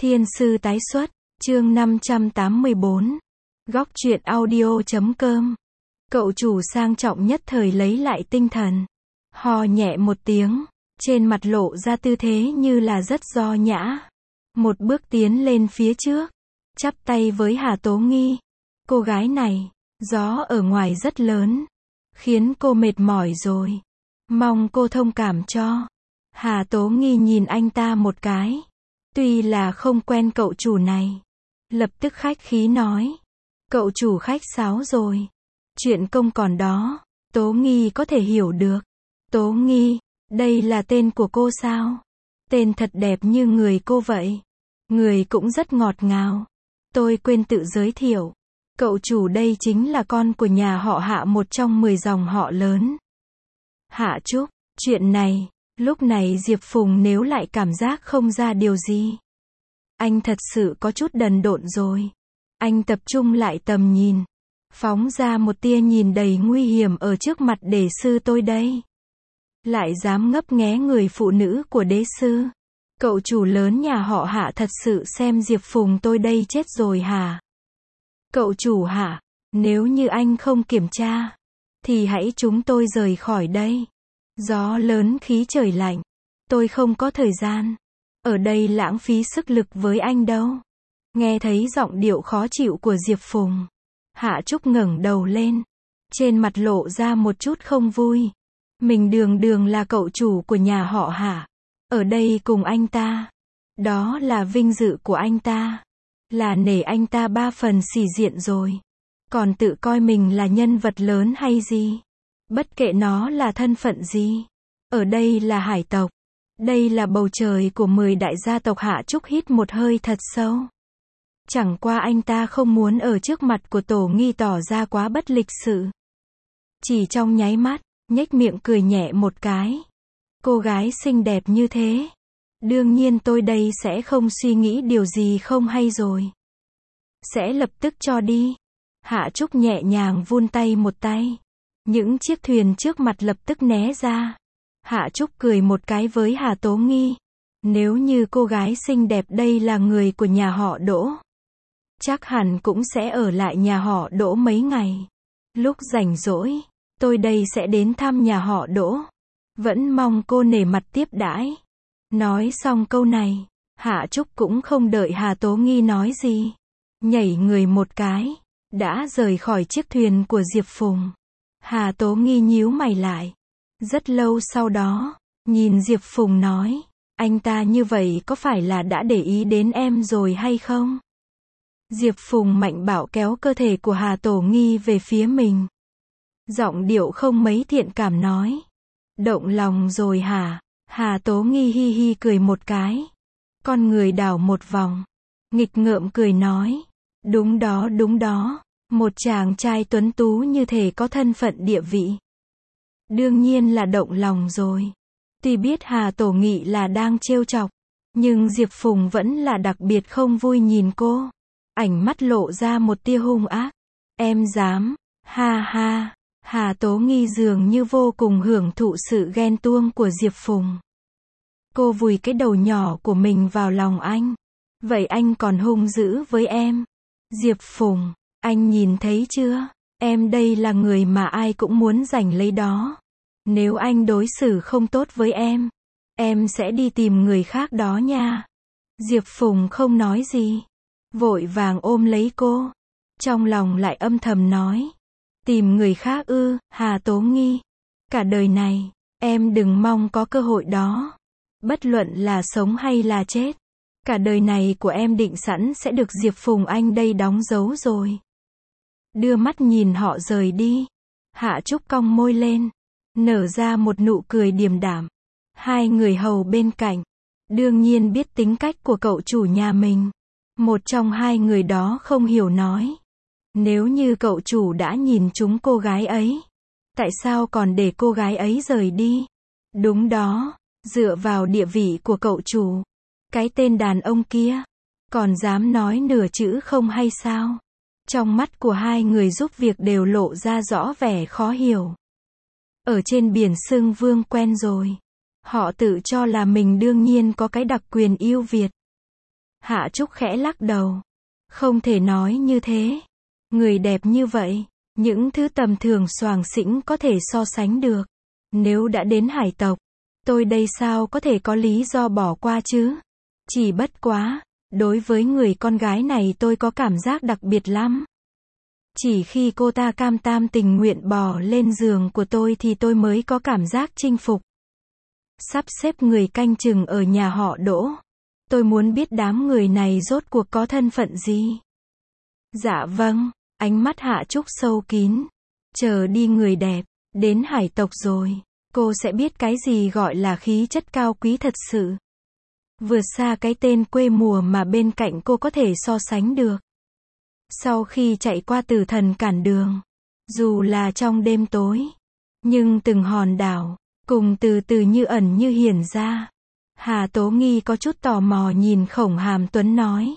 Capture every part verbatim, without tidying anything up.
Thiên sư tái xuất, chương năm trăm tám mươi bốn. Góc truyện audio chấm com. Cậu chủ sang trọng nhất thời lấy lại tinh thần. Hò nhẹ một tiếng, trên mặt lộ ra tư thế như là rất do nhã. Một bước tiến lên phía trước, chắp tay với Hà Tố Nghi. Cô gái này, gió ở ngoài rất lớn, khiến cô mệt mỏi rồi. Mong cô thông cảm cho. Hà Tố Nghi nhìn anh ta một cái. Tuy là không quen cậu chủ này, lập tức khách khí nói. Cậu chủ khách sáo rồi. Chuyện công còn đó, Tố Nghi có thể hiểu được. Tố Nghi, đây là tên của cô sao? Tên thật đẹp như người cô vậy. Người cũng rất ngọt ngào. Tôi quên tự giới thiệu. Cậu chủ đây chính là con của nhà họ Hạ, một trong mười dòng họ lớn. Hạ Trúc, chuyện này, lúc này Diệp Phùng nếu lại cảm giác không ra điều gì. Anh thật sự có chút đần độn rồi. Anh tập trung lại tầm nhìn. Phóng ra một tia nhìn đầy nguy hiểm ở trước mặt đế sư tôi đây. Lại dám ngấp nghé người phụ nữ của đế sư. Cậu chủ lớn nhà họ Hạ thật sự xem Diệp Phùng tôi đây chết rồi hả? Cậu chủ Hạ, nếu như anh không kiểm tra, thì hãy chúng tôi rời khỏi đây. Gió lớn khí trời lạnh. Tôi không có thời gian ở đây lãng phí sức lực với anh đâu. Nghe thấy giọng điệu khó chịu của Diệp Phùng, Hạ Trúc ngẩng đầu lên. Trên mặt lộ ra một chút không vui. Mình đường đường là cậu chủ của nhà họ Hạ. Ở đây cùng anh ta. Đó là vinh dự của anh ta. Là nể anh ta ba phần xỉ diện rồi. Còn tự coi mình là nhân vật lớn hay gì. Bất kể nó là thân phận gì. Ở đây là hải tộc. Đây là bầu trời của mười đại gia tộc. Hạ Trúc hít một hơi thật sâu. Chẳng qua anh ta không muốn ở trước mặt của Tổ Nghi tỏ ra quá bất lịch sự. Chỉ trong nháy mắt, nhếch miệng cười nhẹ một cái. Cô gái xinh đẹp như thế. Đương nhiên tôi đây sẽ không suy nghĩ điều gì không hay rồi. Sẽ lập tức cho đi. Hạ Trúc nhẹ nhàng vươn tay một tay. Những chiếc thuyền trước mặt lập tức né ra. Hạ Trúc cười một cái với Hà Tố Nghi. Nếu như cô gái xinh đẹp đây là người của nhà họ Đỗ, chắc hẳn cũng sẽ ở lại nhà họ Đỗ mấy ngày. Lúc rảnh rỗi, tôi đây sẽ đến thăm nhà họ Đỗ. Vẫn mong cô nể mặt tiếp đãi. Nói xong câu này, Hạ Trúc cũng không đợi Hà Tố Nghi nói gì. Nhảy người một cái, đã rời khỏi chiếc thuyền của Diệp Phùng. Hà Tố Nghi nhíu mày lại. Rất lâu sau đó, nhìn Diệp Phùng nói. Anh ta như vậy có phải là đã để ý đến em rồi hay không? Diệp Phùng mạnh bạo kéo cơ thể của Hà Tố Nghi về phía mình. Giọng điệu không mấy thiện cảm nói. Động lòng rồi hả? Hà Tố Nghi hi hi cười một cái. Con người đảo một vòng. Nghịch ngợm cười nói. Đúng đó đúng đó. Một chàng trai tuấn tú như thể có thân phận địa vị. Đương nhiên là động lòng rồi. Tuy biết Hà Tổ Nghị là đang trêu chọc, nhưng Diệp Phùng vẫn là đặc biệt không vui nhìn cô. Ánh mắt lộ ra một tia hung ác. Em dám, ha ha. Hà Tố Nghi dường như vô cùng hưởng thụ sự ghen tuông của Diệp Phùng. Cô vùi cái đầu nhỏ của mình vào lòng anh. Vậy anh còn hung dữ với em? Diệp Phùng, anh nhìn thấy chưa? Em đây là người mà ai cũng muốn giành lấy đó. Nếu anh đối xử không tốt với em, em sẽ đi tìm người khác đó nha. Diệp Phùng không nói gì. Vội vàng ôm lấy cô. Trong lòng lại âm thầm nói. Tìm người khác ư? Hà Tố Nghi. Cả đời này, em đừng mong có cơ hội đó. Bất luận là sống hay là chết. Cả đời này của em định sẵn sẽ được Diệp Phùng anh đây đóng dấu rồi. Đưa mắt nhìn họ rời đi. Hạ Trúc cong môi lên. Nở ra một nụ cười điềm đạm. Hai người hầu bên cạnh. Đương nhiên biết tính cách của cậu chủ nhà mình. Một trong hai người đó không hiểu nói. Nếu như cậu chủ đã nhìn trúng cô gái ấy, tại sao còn để cô gái ấy rời đi? Đúng đó, dựa vào địa vị của cậu chủ, cái tên đàn ông kia, còn dám nói nửa chữ không hay sao? Trong mắt của hai người giúp việc đều lộ ra rõ vẻ khó hiểu. Ở trên biển xưng vương quen rồi. Họ tự cho là mình đương nhiên có cái đặc quyền ưu việt. Hạ Trúc khẽ lắc đầu. Không thể nói như thế. Người đẹp như vậy, những thứ tầm thường xoàng xĩnh có thể so sánh được. Nếu đã đến hải tộc, tôi đây sao có thể có lý do bỏ qua chứ? Chỉ bất quá, đối với người con gái này tôi có cảm giác đặc biệt lắm. Chỉ khi cô ta cam tam tình nguyện bò lên giường của tôi thì tôi mới có cảm giác chinh phục. Sắp xếp người canh chừng ở nhà họ Đỗ. Tôi muốn biết đám người này rốt cuộc có thân phận gì. Dạ vâng, ánh mắt Hạ Trúc sâu kín. Chờ đi người đẹp, đến hải tộc rồi, cô sẽ biết cái gì gọi là khí chất cao quý thật sự. Vượt xa cái tên quê mùa mà bên cạnh cô có thể so sánh được. Sau khi chạy qua Tử Thần cản đường, dù là trong đêm tối, nhưng từng hòn đảo, cùng từ từ như ẩn như hiển ra. Hà Tố Nghi có chút tò mò nhìn Khổng Hàm Tuấn nói.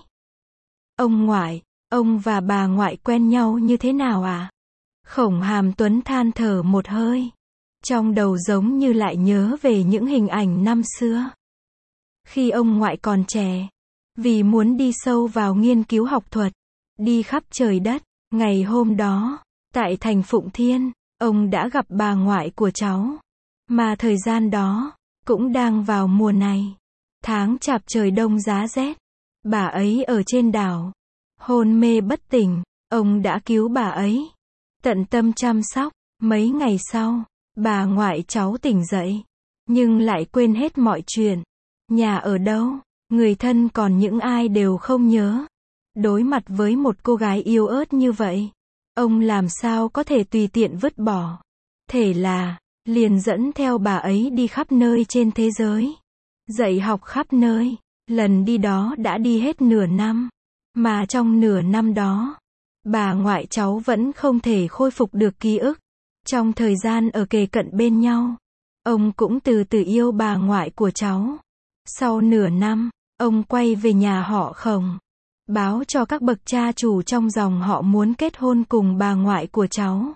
Ông ngoại, ông và bà ngoại quen nhau như thế nào à? Khổng Hàm Tuấn than thở một hơi. Trong đầu giống như lại nhớ về những hình ảnh năm xưa. Khi ông ngoại còn trẻ, vì muốn đi sâu vào nghiên cứu học thuật, đi khắp trời đất, ngày hôm đó, tại thành Phụng Thiên, ông đã gặp bà ngoại của cháu. Mà thời gian đó, cũng đang vào mùa này. Tháng chạp trời đông giá rét. Bà ấy ở trên đảo, hôn mê bất tỉnh, ông đã cứu bà ấy. Tận tâm chăm sóc, mấy ngày sau, bà ngoại cháu tỉnh dậy, nhưng lại quên hết mọi chuyện. Nhà ở đâu, người thân còn những ai đều không nhớ. Đối mặt với một cô gái yếu ớt như vậy, ông làm sao có thể tùy tiện vứt bỏ. Thế là, liền dẫn theo bà ấy đi khắp nơi trên thế giới. Dạy học khắp nơi, lần đi đó đã đi hết nửa năm. Mà trong nửa năm đó, bà ngoại cháu vẫn không thể khôi phục được ký ức. Trong thời gian ở kề cận bên nhau, ông cũng từ từ yêu bà ngoại của cháu. Sau nửa năm, ông quay về nhà họ Khổng, báo cho các bậc cha chủ trong dòng họ muốn kết hôn cùng bà ngoại của cháu.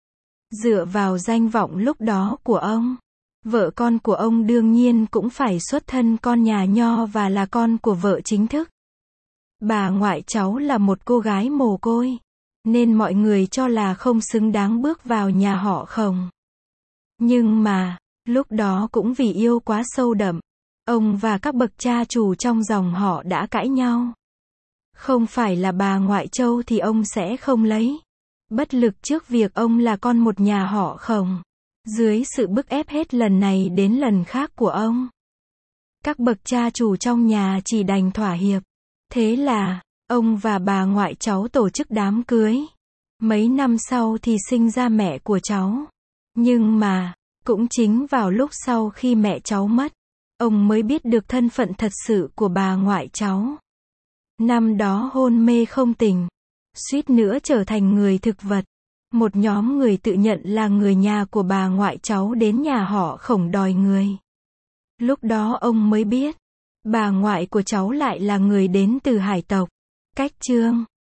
Dựa vào danh vọng lúc đó của ông, vợ con của ông đương nhiên cũng phải xuất thân con nhà nho và là con của vợ chính thức. Bà ngoại cháu là một cô gái mồ côi, nên mọi người cho là không xứng đáng bước vào nhà họ Khổng. Nhưng mà, lúc đó cũng vì yêu quá sâu đậm, ông và các bậc cha chủ trong dòng họ đã cãi nhau. Không phải là bà ngoại Châu thì ông sẽ không lấy. Bất lực trước việc ông là con một nhà họ Khổng. Dưới sự bức ép hết lần này đến lần khác của ông, các bậc cha chủ trong nhà chỉ đành thỏa hiệp. Thế là, ông và bà ngoại cháu tổ chức đám cưới. Mấy năm sau thì sinh ra mẹ của cháu. Nhưng mà, cũng chính vào lúc sau khi mẹ cháu mất, ông mới biết được thân phận thật sự của bà ngoại cháu. Năm đó hôn mê không tỉnh, suýt nữa trở thành người thực vật. Một nhóm người tự nhận là người nhà của bà ngoại cháu đến nhà họ Khổng đòi người. Lúc đó ông mới biết, bà ngoại của cháu lại là người đến từ hải tộc. Cách chương